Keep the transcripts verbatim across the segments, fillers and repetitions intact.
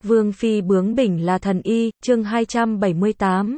Vương phi bướng bỉnh là thần y, chương hai trăm bảy mươi tám.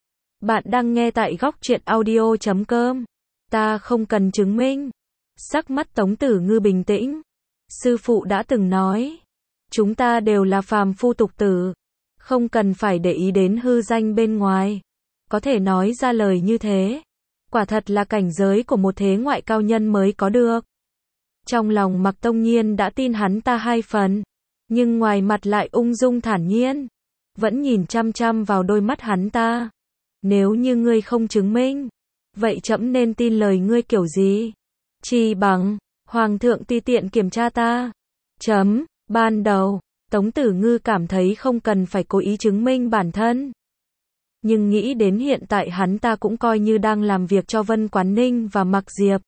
Bạn đang nghe tại góc truyện audio chấm com. Ta không cần chứng minh. Sắc mắt Tống Tử Ngư bình tĩnh. Sư phụ đã từng nói, chúng ta đều là phàm phu tục tử, không cần phải để ý đến hư danh bên ngoài. Có thể nói ra lời như thế, quả thật là cảnh giới của một thế ngoại cao nhân mới có được. Trong lòng Mạc Tông Nhiên đã tin hắn ta hai phần, nhưng ngoài mặt lại ung dung thản nhiên, vẫn nhìn chăm chăm vào đôi mắt hắn ta. Nếu như ngươi không chứng minh, vậy trẫm nên tin lời ngươi kiểu gì? Chi bằng, Hoàng thượng tùy tiện kiểm tra ta. Chấm, ban đầu, Tống Tử Ngư cảm thấy không cần phải cố ý chứng minh bản thân. Nhưng nghĩ đến hiện tại hắn ta cũng coi như đang làm việc cho Vân Quán Ninh và Mạc Diệp.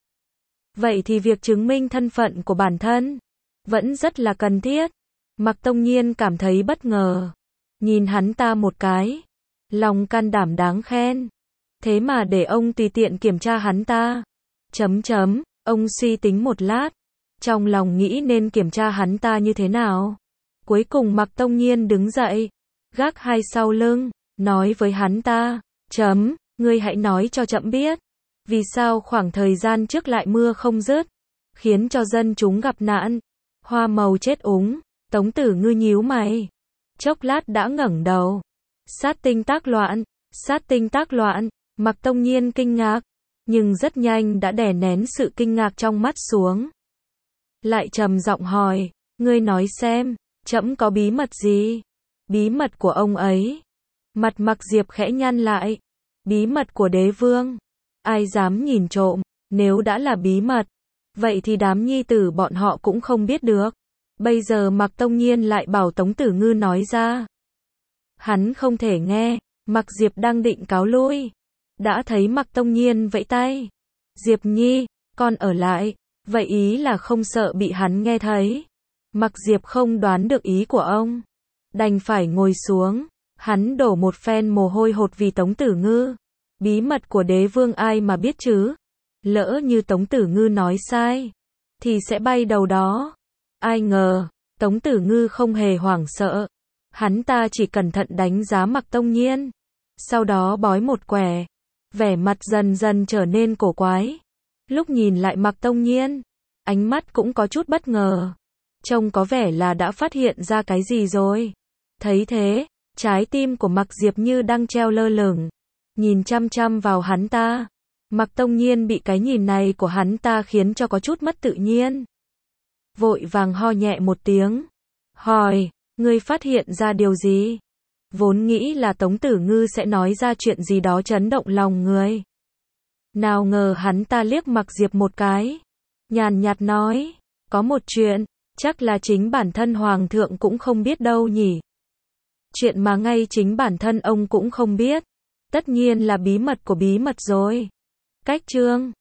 Vậy thì việc chứng minh thân phận của bản thân vẫn rất là cần thiết. Mạc Tông Nhiên cảm thấy bất ngờ, nhìn hắn ta một cái, lòng can đảm đáng khen. Thế mà để ông tùy tiện kiểm tra hắn ta. Chấm chấm, ông suy tính một lát, trong lòng nghĩ nên kiểm tra hắn ta như thế nào. Cuối cùng Mạc Tông Nhiên đứng dậy, gác hai sau lưng, nói với hắn ta, chấm, ngươi hãy nói cho trẫm biết, vì sao khoảng thời gian trước lại mưa không dứt, khiến cho dân chúng gặp nạn, hoa màu chết úng. Tống Tử Ngư nhíu mày, chốc lát đã ngẩng đầu. Sát tinh tác loạn, sát tinh tác loạn. Mạc Tông Nhiên kinh ngạc, nhưng rất nhanh đã đè nén sự kinh ngạc trong mắt xuống. Lại trầm giọng hỏi, ngươi nói xem, trẫm có bí mật gì? Bí mật của ông ấy. Mặt Mạc Diệp khẽ nhăn lại. Bí mật của đế vương. Ai dám nhìn trộm, nếu đã là bí mật, vậy thì đám nhi tử bọn họ cũng không biết được. Bây giờ Mạc Tông Nhiên lại bảo Tống Tử Ngư nói ra. Hắn không thể nghe. Mạc Diệp đang định cáo lui, đã thấy Mạc Tông Nhiên vẫy tay. Diệp Nhi, con ở lại. Vậy ý là không sợ bị hắn nghe thấy. Mạc Diệp không đoán được ý của ông, đành phải ngồi xuống. Hắn đổ một phen mồ hôi hột vì Tống Tử Ngư. Bí mật của đế vương ai mà biết chứ? Lỡ như Tống Tử Ngư nói sai, thì sẽ bay đầu đó. Ai ngờ, Tống Tử Ngư không hề hoảng sợ. Hắn ta chỉ cẩn thận đánh giá Mạc Tông Nhiên, sau đó bói một quẻ. Vẻ mặt dần dần trở nên cổ quái. Lúc nhìn lại Mạc Tông Nhiên, ánh mắt cũng có chút bất ngờ. Trông có vẻ là đã phát hiện ra cái gì rồi. Thấy thế, trái tim của Mạc Diệp như đang treo lơ lửng, nhìn chăm chăm vào hắn ta. Mạc Tông Nhiên bị cái nhìn này của hắn ta khiến cho có chút mất tự nhiên. Vội vàng ho nhẹ một tiếng, hỏi, ngươi phát hiện ra điều gì? Vốn nghĩ là Tống Tử Ngư sẽ nói ra chuyện gì đó chấn động lòng người. Nào ngờ hắn ta liếc Mạc Diệp một cái, nhàn nhạt nói, có một chuyện, chắc là chính bản thân Hoàng thượng cũng không biết đâu nhỉ. Chuyện mà ngay chính bản thân ông cũng không biết, tất nhiên là bí mật của bí mật rồi. Cách chương